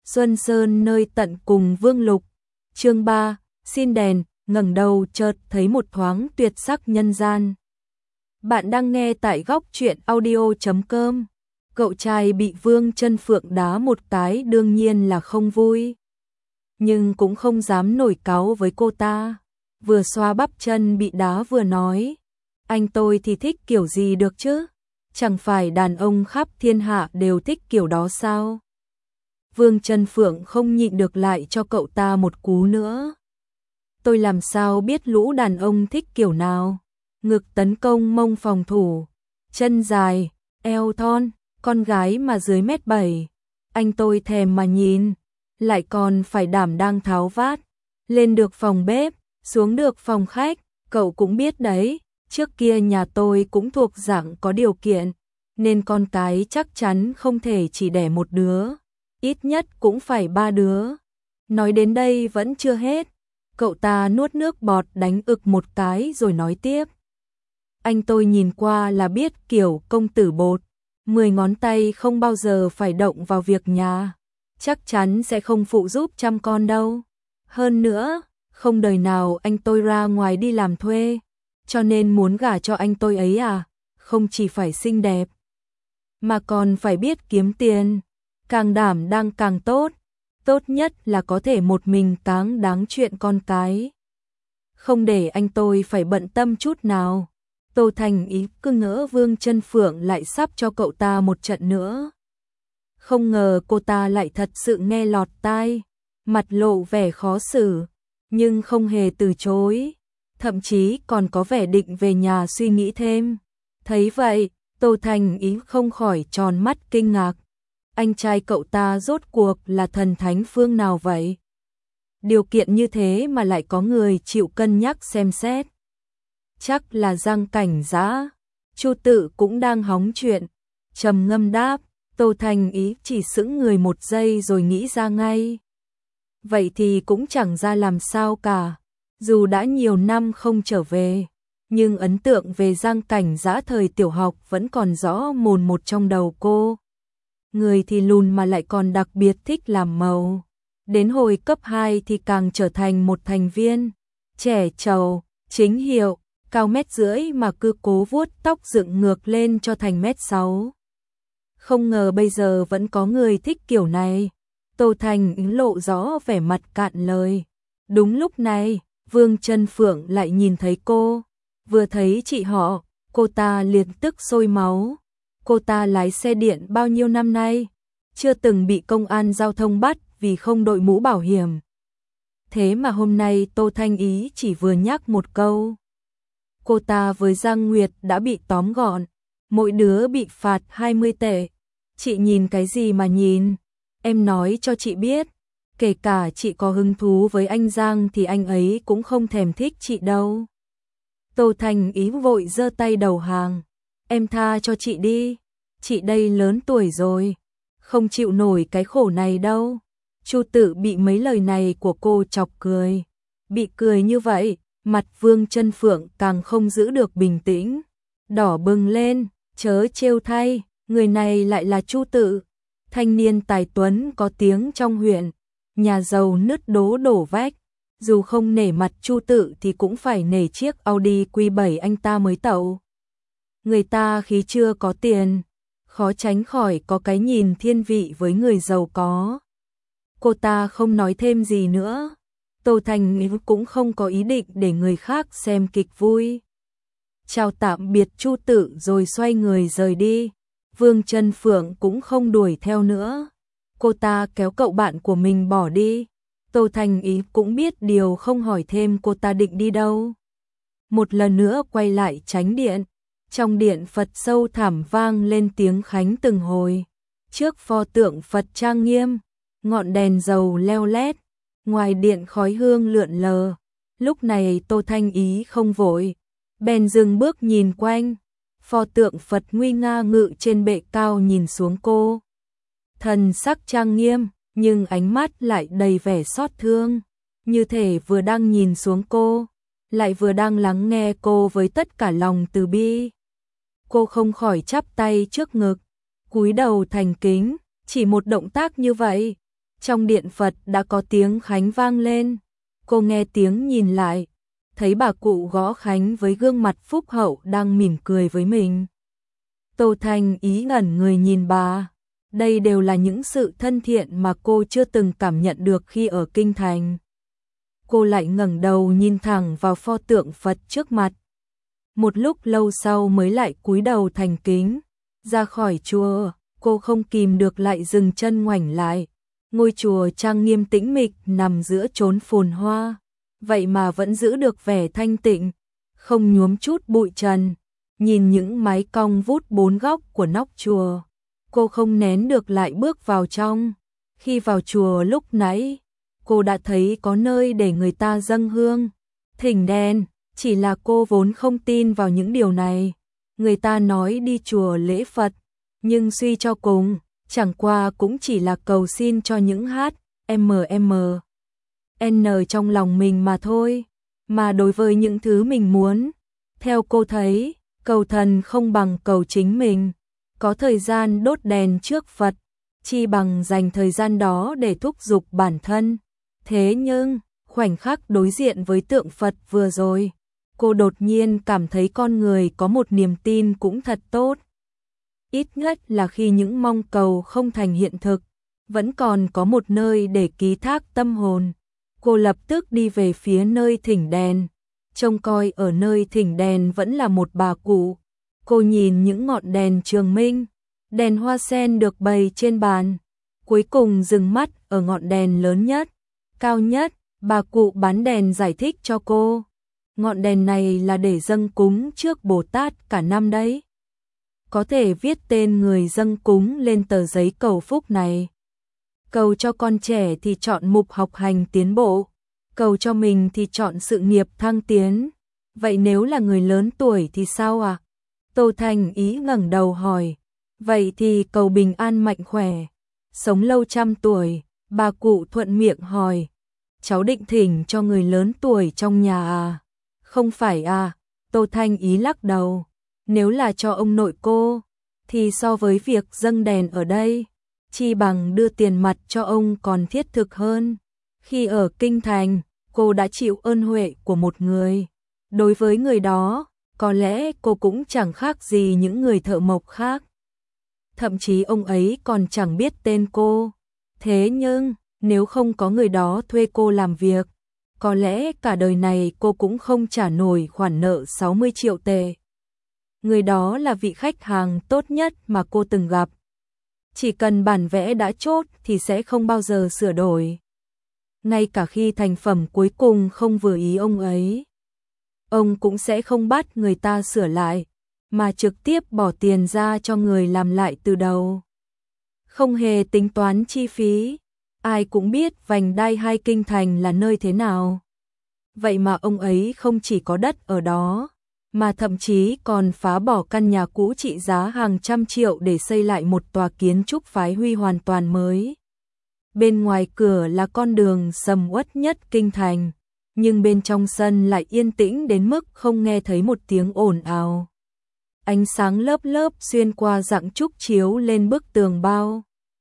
Xuân Sơn nơi tận cùng Vương Lục. Chương 3, xin đèn, ngẩng đầu chợt thấy một thoáng tuyệt sắc nhân gian. Bạn đang nghe tại góc truyện audio.com. Cậu trai bị Vương Chân Phượng đá một cái đương nhiên là không vui, nhưng cũng không dám nổi cáu với cô ta. Vừa xoa bắp chân bị đá vừa nói, anh tôi thì thích kiểu gì được chứ? Chẳng phải đàn ông khắp thiên hạ đều thích kiểu đó sao? Vương Chân Phượng không nhịn được lại cho cậu ta một cú nữa. Tôi làm sao biết lũ đàn ông thích kiểu nào? Ngực tấn công, mông phòng thủ, chân dài, eo thon, con gái mà dưới 1m7. Anh tôi thèm mà nhìn, lại còn phải đảm đang tháo vát, lên được phòng bếp, xuống được phòng khách. Cậu cũng biết đấy, trước kia nhà tôi cũng thuộc dạng có điều kiện, nên con cái chắc chắn không thể chỉ đẻ một đứa, ít nhất cũng phải 3 đứa. Nói đến đây vẫn chưa hết, cậu ta nuốt nước bọt đánh ực một cái rồi nói tiếp. Anh tôi nhìn qua là biết kiểu công tử bột, 10 ngón tay không bao giờ phải động vào việc nhà, chắc chắn sẽ không phụ giúp chăm con đâu. Hơn nữa, không đời nào anh tôi ra ngoài đi làm thuê, cho nên muốn gả cho anh tôi ấy không chỉ phải xinh đẹp, mà còn phải biết kiếm tiền, càng đảm đang càng tốt. Tốt nhất là có thể một mình cáng đáng chuyện con cái, không để anh tôi phải bận tâm chút nào. Tô Thành Ý cứ ngỡ Vương Chân Phượng lại sắp cho cậu ta một trận nữa. Không ngờ cô ta lại thật sự nghe lọt tai, mặt lộ vẻ khó xử, nhưng không hề từ chối, thậm chí còn có vẻ định về nhà suy nghĩ thêm. Thấy vậy, Tô Thành Ý không khỏi tròn mắt kinh ngạc. Anh trai cậu ta rốt cuộc là thần thánh phương nào vậy? Điều kiện như thế mà lại có người chịu cân nhắc xem xét. Chắc là Giang Cảnh Dã. Chu Tự cũng đang hóng chuyện, trầm ngâm đáp. Tô Thành Ý chỉ sững người một giây rồi nghĩ ra ngay. Vậy thì cũng chẳng ra làm sao cả. Dù đã nhiều năm không trở về, nhưng ấn tượng về Giang Cảnh Dã thời tiểu học vẫn còn rõ mồn một trong đầu cô. Người thì lùn mà lại còn đặc biệt thích làm màu. Đến hồi cấp 2 thì càng trở thành một thành viên trẻ trâu, chính hiệu, cao 1,5 m mà cứ cố vuốt tóc dựng ngược lên cho thành 1,6 m. Không ngờ bây giờ vẫn có người thích kiểu này. Tô Thành lộ rõ vẻ mặt cạn lời. Đúng lúc này, Vương Chân Phượng lại nhìn thấy cô. Vừa thấy chị họ, cô ta liền tức sôi máu. Cô ta lái xe điện bao nhiêu năm nay, chưa từng bị công an giao thông bắt vì không đội mũ bảo hiểm. Thế mà hôm nay Tô Thanh Ý chỉ vừa nhắc một câu, cô ta với Giang Nguyệt đã bị tóm gọn, mỗi đứa bị phạt 20 tệ. Chị nhìn cái gì mà nhìn? Em nói cho chị biết, kể cả chị có hứng thú với anh Giang thì anh ấy cũng không thèm thích chị đâu. Tô Thanh Ý vội giơ tay đầu hàng. Em tha cho chị đi, chị đây lớn tuổi rồi, không chịu nổi cái khổ này đâu. Chu Tự bị mấy lời này của cô chọc cười. Bị cười như vậy, mặt Vương Chân Phượng càng không giữ được bình tĩnh, đỏ bừng lên. Chớ trêu thay, người này lại là Chu Tự, thanh niên tài tuấn có tiếng trong huyện, nhà giàu nứt đố đổ vách. Dù không nể mặt Chu Tự thì cũng phải nể chiếc Audi Q7 anh ta mới tậu. Người ta khi chưa có tiền, khó tránh khỏi có cái nhìn thiên vị với người giàu có. Cô ta không nói thêm gì nữa. Tô Thành cũng không có ý định để người khác xem kịch vui. Chào tạm biệt Chu Tự rồi xoay người rời đi. Vương Chân Phượng cũng không đuổi theo nữa. Cô ta kéo cậu bạn của mình bỏ đi. Tô Thành Ý cũng biết điều, không hỏi thêm cô ta định đi đâu. Một lần nữa quay lại chánh điện. Trong điện Phật sâu thẳm vang lên tiếng khánh từng hồi. Trước pho tượng Phật trang nghiêm, ngọn đèn dầu leo lét, ngoài điện khói hương lượn lờ. Lúc này Tô Thanh Ý không vội, bèn dừng bước nhìn quanh. Pho tượng Phật nguy nga ngự trên bệ cao nhìn xuống cô. Thần sắc trang nghiêm, nhưng ánh mắt lại đầy vẻ xót thương, như thể vừa đang nhìn xuống cô, lại vừa đang lắng nghe cô với tất cả lòng từ bi. Cô không khỏi chắp tay trước ngực, cúi đầu thành kính. Chỉ một động tác như vậy, Trong điện Phật đã có tiếng khánh vang lên. Cô nghe tiếng nhìn lại, thấy bà cụ gõ khánh với gương mặt phúc hậu đang mỉm cười với mình. Tô Thanh Ý ngẩn người nhìn bà. Đây đều là những sự thân thiện mà cô chưa từng cảm nhận được khi ở kinh thành. Cô lại ngẩng đầu nhìn thẳng vào pho tượng Phật trước mặt. Một lúc lâu sau mới lại cúi đầu thành kính. Ra khỏi chùa, cô không kìm được lại dừng chân ngoảnh lại. Ngôi chùa trang nghiêm tĩnh mịch nằm giữa chốn phồn hoa, vậy mà vẫn giữ được vẻ thanh tịnh, không nhuốm chút bụi trần. Nhìn những mái cong vút bốn góc của nóc chùa, cô không nén được lại bước vào trong. Khi vào chùa lúc nãy, cô đã thấy có nơi để người ta dâng hương, thỉnh đèn, chỉ là cô vốn không tin vào những điều này. Người ta nói đi chùa lễ Phật, nhưng suy cho cùng, chẳng qua cũng chỉ là cầu xin cho những N trong lòng mình mà thôi. Mà đối với những thứ mình muốn, theo cô thấy, cầu thần không bằng cầu chính mình. Có thời gian đốt đèn trước Phật, chi bằng dành thời gian đó để thúc giục bản thân. Thế nhưng, khoảnh khắc đối diện với tượng Phật vừa rồi, cô đột nhiên cảm thấy con người có một niềm tin cũng thật tốt. Ít nhất là khi những mong cầu không thành hiện thực, vẫn còn có một nơi để ký thác tâm hồn. Cô lập tức đi về phía nơi thỉnh đèn. Trông coi ở nơi thỉnh đèn vẫn là một bà cụ. Cô nhìn những ngọn đèn trường minh, đèn hoa sen được bày trên bàn. Cuối cùng dừng mắt ở ngọn đèn lớn nhất, cao nhất. Bà cụ bán đèn giải thích cho cô. Ngọn đèn này là để dâng cúng trước Bồ Tát cả năm đấy. Có thể viết tên người dâng cúng lên tờ giấy cầu phúc này. Cầu cho con trẻ thì chọn mục học hành tiến bộ, cầu cho mình thì chọn sự nghiệp thăng tiến. Vậy nếu là người lớn tuổi thì sao ạ? Tô Thanh Ý ngẩng đầu hỏi. Vậy thì cầu bình an mạnh khỏe, sống lâu trăm tuổi. Bà cụ thuận miệng hỏi. Cháu định thỉnh cho người lớn tuổi trong nhà à? Không phải à? Tô Thanh Ý lắc đầu. Nếu là cho ông nội cô, thì so với việc dâng đèn ở đây, chi bằng đưa tiền mặt cho ông còn thiết thực hơn. Khi ở kinh thành, cô đã chịu ơn huệ của một người. Đối với người đó, có lẽ cô cũng chẳng khác gì những người thợ mộc khác. Thậm chí ông ấy còn chẳng biết tên cô. Thế nhưng, nếu không có người đó thuê cô làm việc, có lẽ cả đời này cô cũng không trả nổi khoản nợ 60 triệu tệ. Người đó là vị khách hàng tốt nhất mà cô từng gặp. Chỉ cần bản vẽ đã chốt thì sẽ không bao giờ sửa đổi. Ngay cả khi thành phẩm cuối cùng không vừa ý ông ấy, ông cũng sẽ không bắt người ta sửa lại, mà trực tiếp bỏ tiền ra cho người làm lại từ đầu. Không hề tính toán chi phí. Ai cũng biết vành đai 2 kinh thành là nơi thế nào. Vậy mà ông ấy không chỉ có đất ở đó, mà thậm chí còn phá bỏ căn nhà cũ trị giá hàng trăm triệu để xây lại một tòa kiến trúc phái huy hoàn toàn mới. Bên ngoài cửa là con đường sầm uất nhất kinh thành, nhưng bên trong sân lại yên tĩnh đến mức không nghe thấy một tiếng ồn ào. Ánh sáng lớp lớp xuyên qua rặng trúc chiếu lên bức tường bao,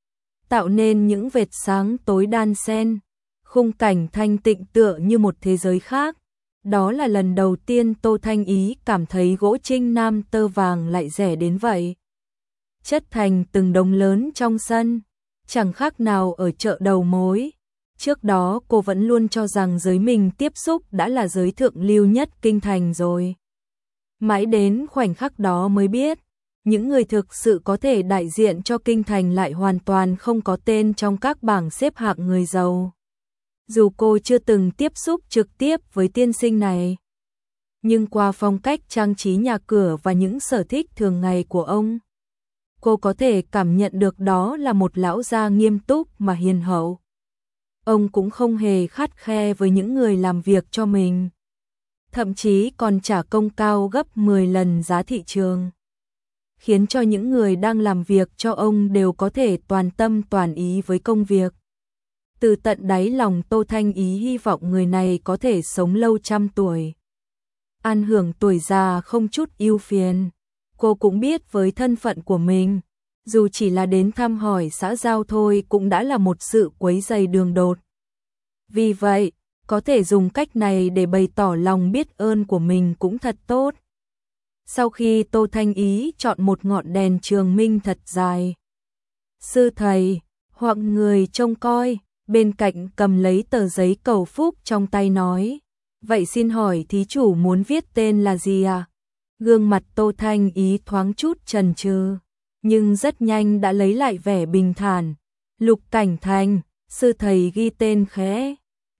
tạo nên những vệt sáng tối đan xen, khung cảnh thanh tịnh tựa như một thế giới khác. Đó là lần đầu tiên Tô Thanh Ý cảm thấy gỗ Trinh Nam tơ vàng lại rẻ đến vậy. Chất thành từng đống lớn trong sân, chẳng khác nào ở chợ đầu mối. Trước đó cô vẫn luôn cho rằng giới mình tiếp xúc đã là giới thượng lưu nhất kinh thành rồi. Mãi đến khoảnh khắc đó mới biết, những người thực sự có thể đại diện cho kinh thành lại hoàn toàn không có tên trong các bảng xếp hạng người giàu. Dù cô chưa từng tiếp xúc trực tiếp với tiên sinh này, nhưng qua phong cách trang trí nhà cửa và những sở thích thường ngày của ông, cô có thể cảm nhận được đó là một lão gia nghiêm túc mà hiền hậu. Ông cũng không hề khắt khe với những người làm việc cho mình, thậm chí còn trả công cao gấp 10 lần giá thị trường, khiến cho những người đang làm việc cho ông đều có thể toàn tâm toàn ý với công việc. Từ tận đáy lòng Tô Thanh Ý hy vọng người này có thể sống lâu trăm tuổi, an hưởng tuổi già không chút ưu phiền. Cô cũng biết với thân phận của mình, Dù chỉ là đến thăm hỏi xã giao thôi cũng đã là một sự quấy rầy đường đột. Vì vậy, có thể dùng cách này để bày tỏ lòng biết ơn của mình cũng thật tốt. Sau khi Tô Thanh Ý chọn một ngọn đèn trường minh thật dài, sư thầy hoặc người trông coi bên cạnh cầm lấy tờ giấy cầu phúc trong tay nói: "Vậy xin hỏi thí chủ muốn viết tên là gì à?" Gương mặt Tô Thanh Ý thoáng chút chần chừ, nhưng rất nhanh đã lấy lại vẻ bình thản. "Lục Cảnh Thành." Sư thầy ghi tên khẽ.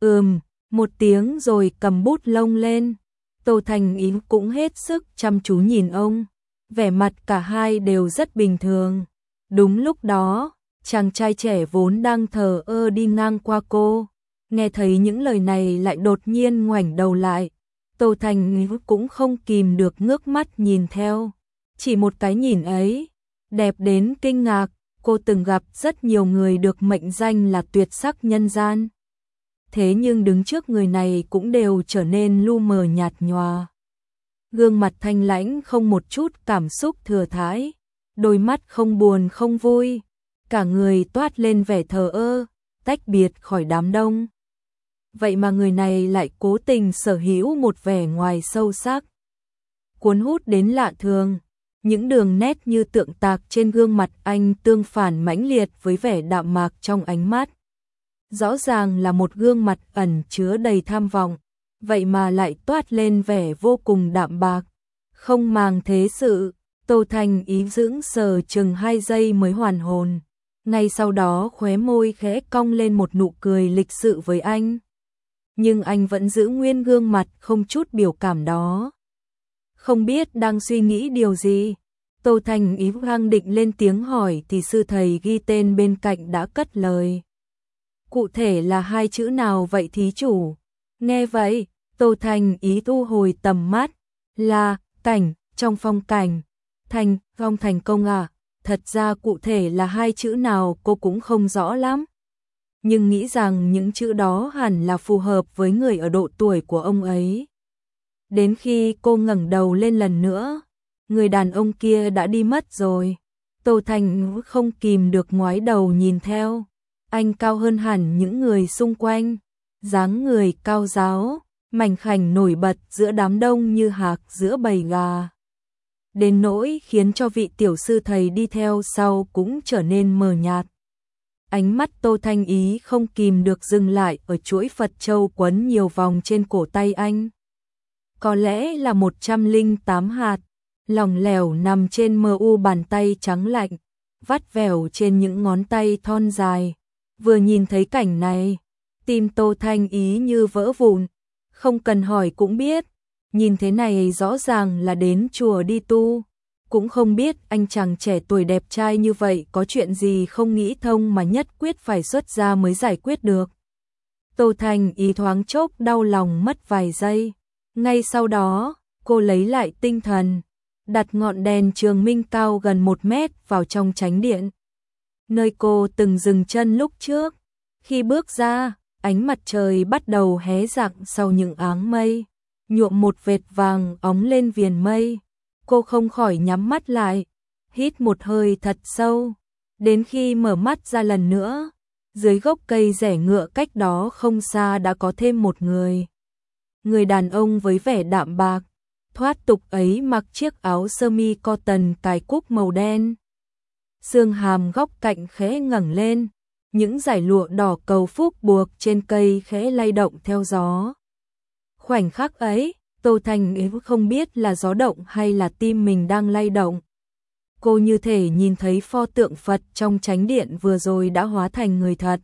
Một tiếng rồi cầm bút lông lên. Tô Thanh Ý cũng hết sức chăm chú nhìn ông. Vẻ mặt cả hai đều rất bình thường. Đúng lúc đó, chàng trai trẻ vốn đang thờ ơ đi ngang qua cô, nghe thấy những lời này lại đột nhiên ngoảnh đầu lại. Tô Thanh Ý cũng không kìm được ngước mắt nhìn theo. Chỉ một cái nhìn ấy, đẹp đến kinh ngạc. Cô từng gặp rất nhiều người được mệnh danh là tuyệt sắc nhân gian. Thế nhưng đứng trước người này cũng đều trở nên lu mờ nhạt nhòa. Gương mặt thanh lãnh không một chút cảm xúc thừa thãi, đôi mắt không buồn không vui, cả người toát lên vẻ thờ ơ, tách biệt khỏi đám đông. Vậy mà người này lại cố tình sở hữu một vẻ ngoài sâu sắc, cuốn hút đến lạ thường. Những đường nét như tượng tạc trên gương mặt anh tương phản mãnh liệt với vẻ đạm mạc trong ánh mắt. Rõ ràng là một gương mặt ẩn chứa đầy tham vọng, vậy mà lại toát lên vẻ vô cùng đạm bạc, không màng thế sự. Tô Thanh Ý sững sờ chừng 2 giây mới hoàn hồn. Ngay sau đó khóe môi khẽ cong lên một nụ cười lịch sự với anh. Nhưng anh vẫn giữ nguyên gương mặt không chút biểu cảm đó. Không biết đang suy nghĩ điều gì, Tô Thanh Ý đang định lên tiếng hỏi thì sư thầy ghi tên bên cạnh đã cất lời: "Cụ thể là 2 chữ nào vậy thí chủ?" Nghe vậy, Tô Thanh Ý thu hồi tầm mắt. "Là cảnh, trong phong cảnh, thành, phong thành công à?" Thật ra cụ thể là 2 chữ nào cô cũng không rõ lắm, nhưng nghĩ rằng những chữ đó hẳn là phù hợp với người ở độ tuổi của ông ấy. Đến khi cô ngẩng đầu lên lần nữa, người đàn ông kia đã đi mất rồi. Tô Thanh không kìm được ngoái đầu nhìn theo. Anh cao hơn hẳn những người xung quanh, dáng người cao ráo, mảnh khảnh nổi bật giữa đám đông như hạc giữa bầy gà. Đến nỗi khiến cho vị tiểu sư thầy đi theo sau cũng trở nên mờ nhạt. Ánh mắt Tô Thanh Ý không kìm được dừng lại ở chuỗi Phật châu quấn nhiều vòng trên cổ tay anh. Có lẽ là 108 hạt, lỏng lẻo nằm trên mờ u bàn tay trắng lạnh, vắt vẻo trên những ngón tay thon dài. Vừa nhìn thấy cảnh này, tim Tô Thanh Ý như vỡ vụn, không cần hỏi cũng biết, nhìn thế này rõ ràng là đến chùa đi tu. Cũng không biết anh chàng trẻ tuổi đẹp trai như vậy có chuyện gì không nghĩ thông mà nhất quyết phải xuất gia mới giải quyết được. Tô Thanh Ý thoáng chốc đau lòng mất vài giây. Ngay sau đó, cô lấy lại tinh thần, đặt ngọn đèn trường minh cao gần 1 mét vào trong chánh điện, nơi cô từng dừng chân lúc trước. Khi bước ra, ánh mặt trời bắt đầu hé rạng sau những áng mây, nhuộm một vệt vàng óng lên viền mây. Cô không khỏi nhắm mắt lại, hít một hơi thật sâu. Đến khi mở mắt ra lần nữa, dưới gốc cây rẻ ngựa cách đó không xa đã có thêm một người. Người đàn ông với vẻ đạm bạc, thoát tục ấy mặc chiếc áo sơ mi cotton cài cúc màu đen. Xương hàm góc cạnh khẽ ngẩng lên, những dải lụa đỏ cầu phúc buộc trên cây khẽ lay động theo gió. Khoảnh khắc ấy, Tô Thanh Ý không biết là gió động hay là tim mình đang lay động. Cô như thể nhìn thấy pho tượng Phật trong chánh điện vừa rồi đã hóa thành người thật.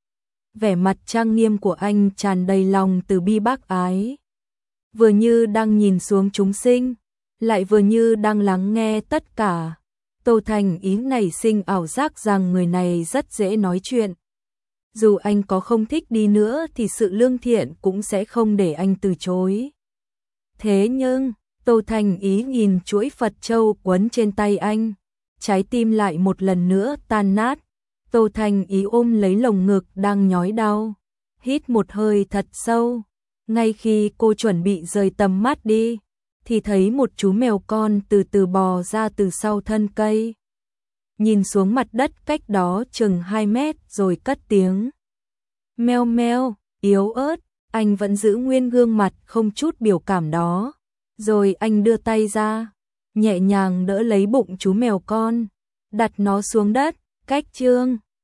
Vẻ mặt trang nghiêm của anh tràn đầy lòng từ bi bác ái. Vừa như đang nhìn xuống chúng sinh, lại vừa như đang lắng nghe tất cả. Tô Thanh Ý nảy sinh ảo giác rằng người này rất dễ nói chuyện. Dù anh có không thích đi nữa thì sự lương thiện cũng sẽ không để anh từ chối. Thế nhưng, Tô Thanh Ý nhìn chuỗi Phật châu quấn trên tay anh, trái tim lại một lần nữa tan nát. Tô Thanh Ý ôm lấy lồng ngực đang nhói đau, hít một hơi thật sâu. Ngay khi cô chuẩn bị rời tầm mắt đi, thì thấy một chú mèo con từ từ bò ra từ sau thân cây. nhìn xuống mặt đất cách đó chừng 2 mét rồi cất tiếng. Meo meo, yếu ớt, anh vẫn giữ nguyên gương mặt không chút biểu cảm đó. Rồi anh đưa tay ra, nhẹ nhàng đỡ lấy bụng chú mèo con, đặt nó xuống đất, cách Trương